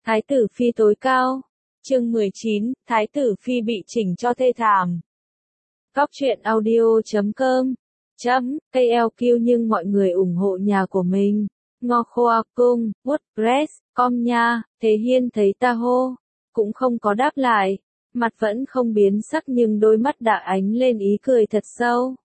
Thái tử phi tối cao. Chương 19, Thái tử phi bị chỉnh cho thê thảm. Góc truyện audio.com KLQ nhưng mọi người ủng hộ nhà của mình. Ngo khoa cung, WordPress.com nha. Thế Hiên thấy ta hô, cũng không có đáp lại. Mặt vẫn không biến sắc nhưng đôi mắt đã ánh lên ý cười thật sâu.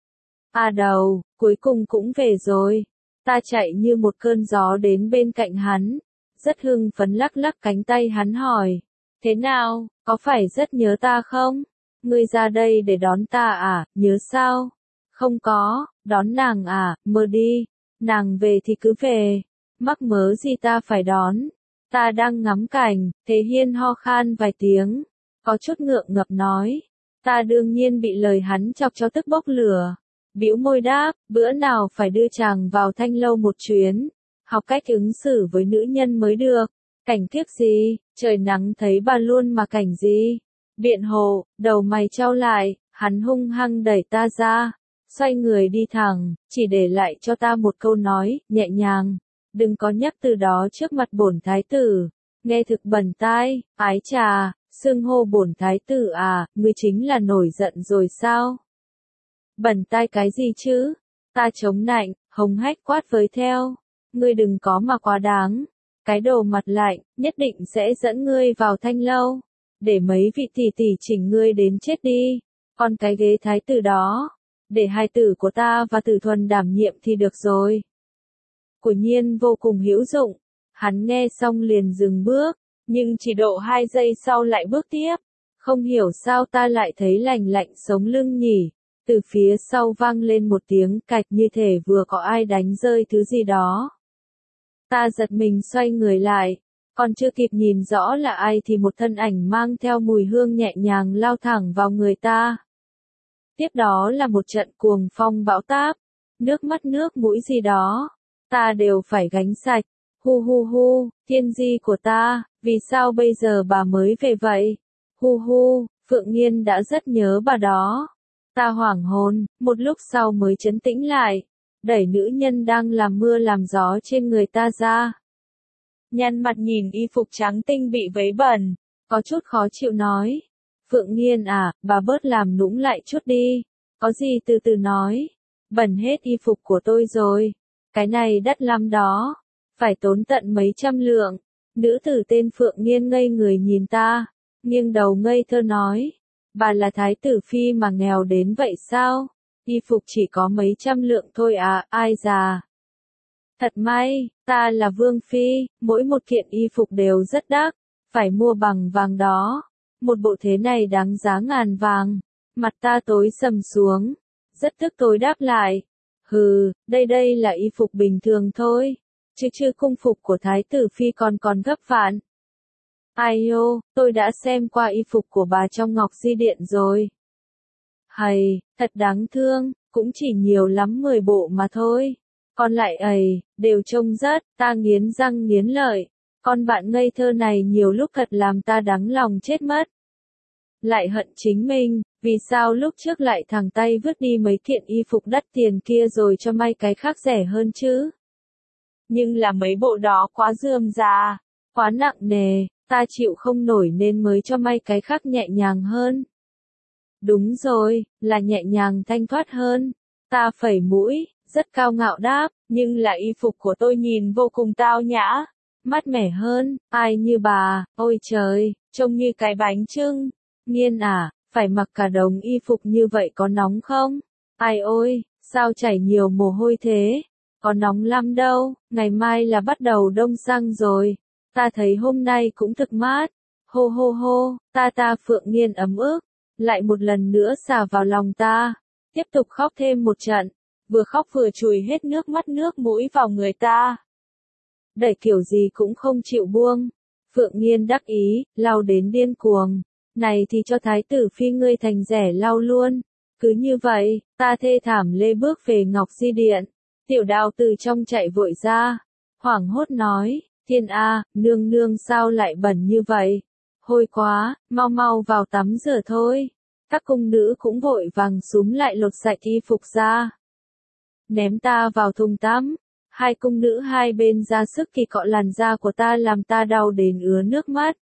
À đầu, cuối cùng cũng về rồi. Ta chạy như một cơn gió đến bên cạnh hắn. Rất hưng phấn lắc lắc cánh tay hắn hỏi. Thế nào, có phải rất nhớ ta không? Ngươi ra đây để đón ta à, nhớ sao? Không có, đón nàng à, mơ đi. Nàng về thì cứ về. Mắc mớ gì ta phải đón. Ta đang ngắm cảnh, Thế Hiên ho khan vài tiếng. Có chút ngượng ngập nói. Ta đương nhiên bị lời hắn chọc cho tức bốc lửa. Bĩu môi đáp, bữa nào phải đưa chàng vào Thanh Lâu một chuyến. Học cách ứng xử với nữ nhân mới được. Cảnh kiếp gì, trời nắng thấy bà luôn mà cảnh gì. Biện hộ, đầu mày trao lại, hắn hung hăng đẩy ta ra. Xoay người đi thẳng, chỉ để lại cho ta một câu nói, nhẹ nhàng. Đừng có nhắc từ đó trước mặt bổn thái tử. Nghe thực bẩn tai, ái trà, xưng hô bổn thái tử à, ngươi chính là nổi giận rồi sao? Bẩn tai cái gì chứ? Ta chống nạnh, hống hách quát với theo. Ngươi đừng có mà quá đáng. Cái đồ mặt lạnh, nhất định sẽ dẫn ngươi vào Thanh Lâu. Để mấy vị tỷ tỷ chỉnh ngươi đến chết đi. Còn cái ghế thái tử đó, để hai tử của ta và Tử Thuần đảm nhiệm thì được rồi. Của Nhiên vô cùng hữu dụng. Hắn nghe xong liền dừng bước, nhưng chỉ độ 2 giây sau lại bước tiếp. Không hiểu sao ta lại thấy lành lạnh sống lưng nhỉ. Từ phía sau vang lên một tiếng cạch như thể vừa có ai đánh rơi thứ gì đó. Ta giật mình xoay người lại, còn chưa kịp nhìn rõ là ai thì một thân ảnh mang theo mùi hương nhẹ nhàng lao thẳng vào người ta. Tiếp đó là một trận cuồng phong bão táp, nước mắt nước mũi gì đó, ta đều phải gánh sạch. Hu hu hu, thiên di của ta, vì sao bây giờ bà mới về vậy? Hu hu, Phượng Nghiên đã rất nhớ bà đó. Ta hoảng hồn, một lúc sau mới trấn tĩnh lại. Đẩy nữ nhân đang làm mưa làm gió trên người ta ra. Nhăn mặt nhìn y phục trắng tinh bị vấy bẩn, có chút khó chịu nói. Phượng Nghiên à, bà bớt làm nũng lại chút đi, có gì từ từ nói. Bẩn hết y phục của tôi rồi, cái này đắt lắm đó, phải tốn tận mấy trăm lượng. Nữ tử tên Phượng Nghiên ngây người nhìn ta, nghiêng đầu ngây thơ nói. Bà là thái tử phi mà nghèo đến vậy sao? Y phục chỉ có mấy trăm lượng thôi à, ai già. Thật may, ta là vương phi, mỗi một kiện y phục đều rất đắt, phải mua bằng vàng đó. Một bộ thế này đáng giá ngàn vàng. Mặt ta tối sầm xuống, rất tức tối đáp lại. Hừ, đây là y phục bình thường thôi, chứ cung phục của thái tử phi còn gấp vạn. Ai ô, tôi đã xem qua y phục của bà trong Ngọc Di Điện rồi. Hầy, thật đáng thương, cũng chỉ nhiều lắm 10 bộ mà thôi. Còn lại đều trông ta nghiến răng nghiến lợi. Con bạn ngây thơ này nhiều lúc thật làm ta đắng lòng chết mất. Lại hận chính mình, vì sao lúc trước lại thẳng tay vứt đi mấy kiện y phục đắt tiền kia rồi cho may cái khác rẻ hơn chứ. Nhưng là mấy bộ đó quá rườm rà, quá nặng nề, ta chịu không nổi nên mới cho may cái khác nhẹ nhàng hơn. Đúng rồi, là nhẹ nhàng thanh thoát hơn. Ta phẩy mũi, rất cao ngạo đáp, nhưng là y phục của tôi nhìn vô cùng tao nhã, mát mẻ hơn, ai như bà, ôi trời, trông như cái bánh chưng. Nghiên à, phải mặc cả đống y phục như vậy có nóng không? Ai ôi, sao chảy nhiều mồ hôi thế? Có nóng lắm đâu, ngày mai là bắt đầu đông sang rồi. Ta thấy hôm nay cũng thực mát. Hô hô hô, ta Phượng Nghiên ấm ức. Lại một lần nữa xả vào lòng ta, tiếp tục khóc thêm một trận, vừa khóc vừa chùi hết nước mắt nước mũi vào người ta. Đẩy kiểu gì cũng không chịu buông. Phượng Nghiên đắc ý, lau đến điên cuồng. Này thì cho thái tử phi ngươi thành rẻ lau luôn. Cứ như vậy, ta thê thảm lê bước về Ngọc Di Điện. Tiểu Đào từ trong chạy vội ra, hoảng hốt nói, Thiên A, nương nương sao lại bẩn như vậy? Hôi quá, mau vào tắm rửa thôi. Các cung nữ cũng vội vàng xúm lại lột sạch y phục ra. Ném ta vào thùng tắm. Hai cung nữ hai bên ra sức kỳ cọ làn da của ta làm ta đau đến ứa nước mắt.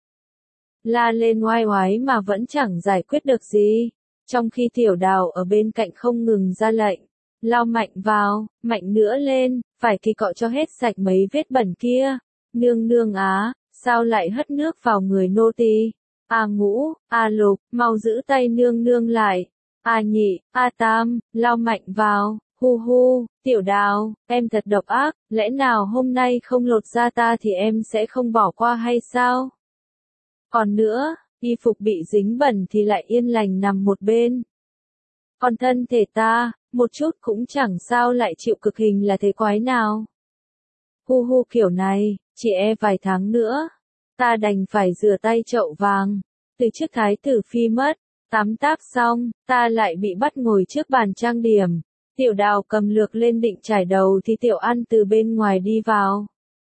La lên oai oái mà vẫn chẳng giải quyết được gì. Trong khi Tiểu Đào ở bên cạnh không ngừng ra lệnh. Lao mạnh vào, mạnh nữa lên, phải kỳ cọ cho hết sạch mấy vết bẩn kia. Nương nương á, sao lại hất nước vào người nô tỳ? A Ngũ, A Lục, mau giữ tay nương nương lại. A Nhị, A Tam, lao mạnh vào. Hu hu, Tiểu Đào, em thật độc ác, lẽ nào hôm nay không lột da ta thì em sẽ không bỏ qua hay sao? Còn nữa, y phục bị dính bẩn thì lại yên lành nằm một bên. Còn thân thể ta, một chút cũng chẳng sao lại chịu cực hình là thế quái nào. Hu hu kiểu này, chỉ vài tháng nữa, ta đành phải rửa tay chậu vàng. Từ trước thái tử phi mất, tắm táp xong, ta lại bị bắt ngồi trước bàn trang điểm. Tiểu Đào cầm lược lên định chải đầu thì Tiểu An từ bên ngoài đi vào.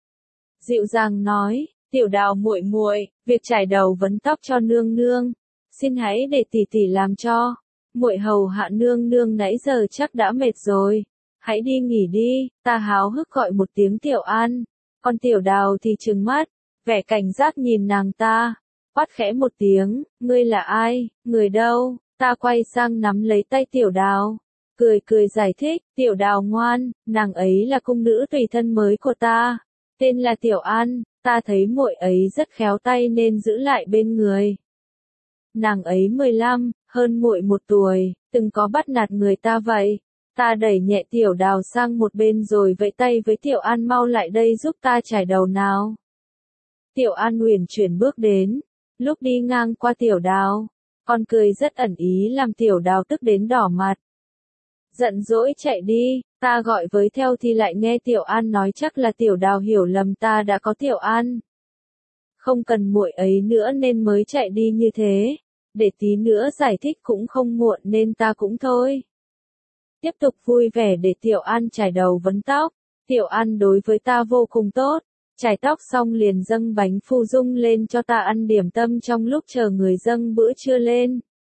Dịu dàng nói, Tiểu Đào muội muội, việc chải đầu vấn tóc cho nương nương, xin hãy để tỷ tỷ làm cho. Muội hầu hạ nương nương nãy giờ chắc đã mệt rồi, hãy đi nghỉ đi. Ta háo hức gọi một tiếng Tiểu An, còn Tiểu Đào thì trừng mắt, vẻ cảnh giác nhìn nàng ta, quát khẽ một tiếng, ngươi là ai, người đâu? Ta quay sang nắm lấy tay Tiểu Đào, cười cười giải thích, Tiểu Đào ngoan, nàng ấy là cung nữ tùy thân mới của ta, tên là Tiểu An, ta thấy muội ấy rất khéo tay nên giữ lại bên người. Nàng ấy 15, hơn muội 1 tuổi, từng có bắt nạt người ta vậy. Ta đẩy nhẹ Tiểu Đào sang một bên rồi vẫy tay với Tiểu An mau lại đây giúp ta chải đầu nào. Tiểu An uyển chuyển bước đến, lúc đi ngang qua Tiểu Đào, con cười rất ẩn ý làm Tiểu Đào tức đến đỏ mặt. Giận dỗi chạy đi, ta gọi với theo thì lại nghe Tiểu An nói chắc là Tiểu Đào hiểu lầm ta đã có Tiểu An. Không cần muội ấy nữa nên mới chạy đi như thế, để tí nữa giải thích cũng không muộn nên ta cũng thôi. Tiếp tục vui vẻ để Tiểu An chải đầu vấn tóc, Tiểu An đối với ta vô cùng tốt, chải tóc xong liền dâng bánh phu dung lên cho ta ăn điểm tâm trong lúc chờ người dâng bữa trưa lên.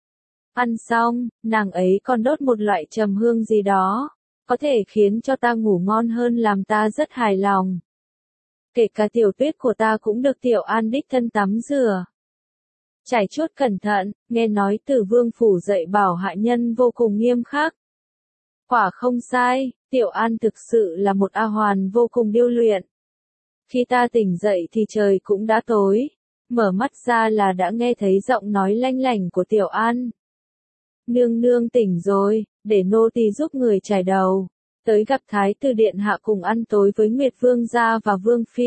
Ăn xong, nàng ấy còn đốt một loại trầm hương gì đó, có thể khiến cho ta ngủ ngon hơn làm ta rất hài lòng. Kể cả Tiểu Tuyết của ta cũng được Tiểu An đích thân tắm rửa. Trải chuốt cẩn thận, nghe nói Từ Vương phủ dạy bảo hạ nhân vô cùng nghiêm khắc. Quả không sai, Tiểu An thực sự là một A hoàn vô cùng điêu luyện. Khi ta tỉnh dậy thì trời cũng đã tối, mở mắt ra là đã nghe thấy giọng nói lanh lảnh của Tiểu An. Nương nương tỉnh rồi, để nô tỳ giúp người chải đầu, tới gặp Thái tử điện hạ cùng ăn tối với Nguyệt Vương gia và Vương phi.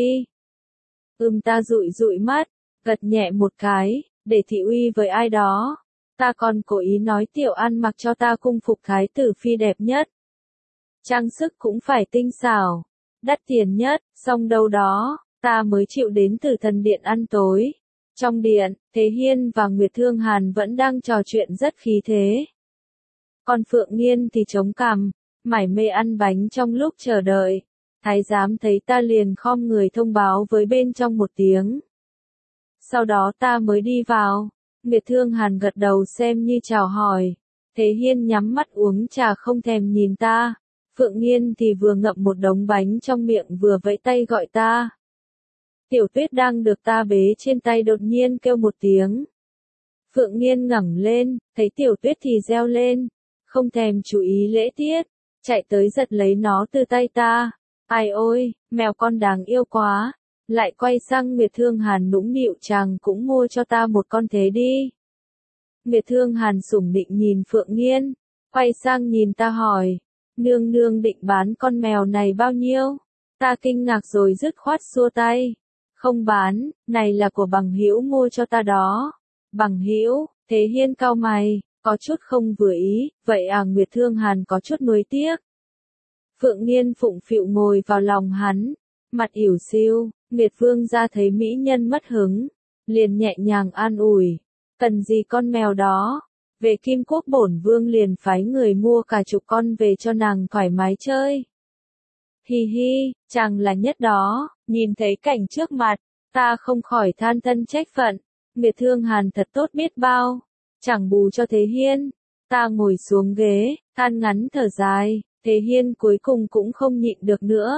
Ta dụi dụi mắt, gật nhẹ một cái, để thị uy với ai đó. Ta còn cố ý nói Tiểu An mặc cho ta cung phục Thái tử phi đẹp nhất. Trang sức cũng phải tinh xảo, đắt tiền nhất, xong đâu đó, ta mới chịu đến Tử Thần điện ăn tối. Trong điện, Thế Hiên và Nguyệt Thương Hàn vẫn đang trò chuyện rất khí thế. Còn Phượng Nghiên thì chống cằm, mải mê ăn bánh trong lúc chờ đợi. Thái giám thấy ta liền khom người thông báo với bên trong một tiếng. Sau đó ta mới đi vào. Nguyệt Thương Hàn gật đầu xem như chào hỏi. Thế Hiên nhắm mắt uống trà không thèm nhìn ta. Phượng Nghiên thì vừa ngậm một đống bánh trong miệng vừa vẫy tay gọi ta. Tiểu Tuyết đang được ta bế trên tay đột nhiên kêu một tiếng. Phượng Nghiên ngẩng lên, thấy Tiểu Tuyết thì reo lên, không thèm chú ý lễ tiết, chạy tới giật lấy nó từ tay ta. Ai ôi, mèo con đáng yêu quá. Lại quay sang Nguyệt Thương Hàn nũng nịu chàng cũng mua cho ta một con thế đi. Nguyệt Thương Hàn sủng nịnh nhìn Phượng Nghiên, quay sang nhìn ta hỏi, nương nương định bán con mèo này bao nhiêu? Ta kinh ngạc rồi dứt khoát xua tay. Không bán, này là của bằng hữu mua cho ta đó. Bằng hữu? Thế Hiên cau mày, có chút không vừa ý, vậy à? Nguyệt Thương Hàn có chút nuối tiếc. Phượng Nghiên phụng phịu ngồi vào lòng hắn, mặt ỉu xìu. Nguyệt Vương gia thấy mỹ nhân mất hứng, liền nhẹ nhàng an ủi, cần gì con mèo đó, về Kim Quốc bổn vương liền phái người mua cả chục con về cho nàng thoải mái chơi. Hi hi, chàng là nhất đó. Nhìn thấy cảnh trước mặt, ta không khỏi than thân trách phận, Nguyệt Thương Hàn thật tốt biết bao, chẳng bù cho Thế Hiên. Ta ngồi xuống ghế, than ngắn thở dài, Thế Hiên cuối cùng cũng không nhịn được nữa,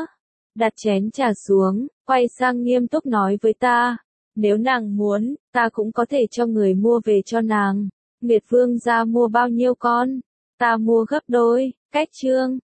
đặt chén trà xuống, quay sang nghiêm túc nói với ta. Nếu nàng muốn, ta cũng có thể cho người mua về cho nàng. Liệt vương gia mua bao nhiêu con? Ta mua gấp đôi, cách chương.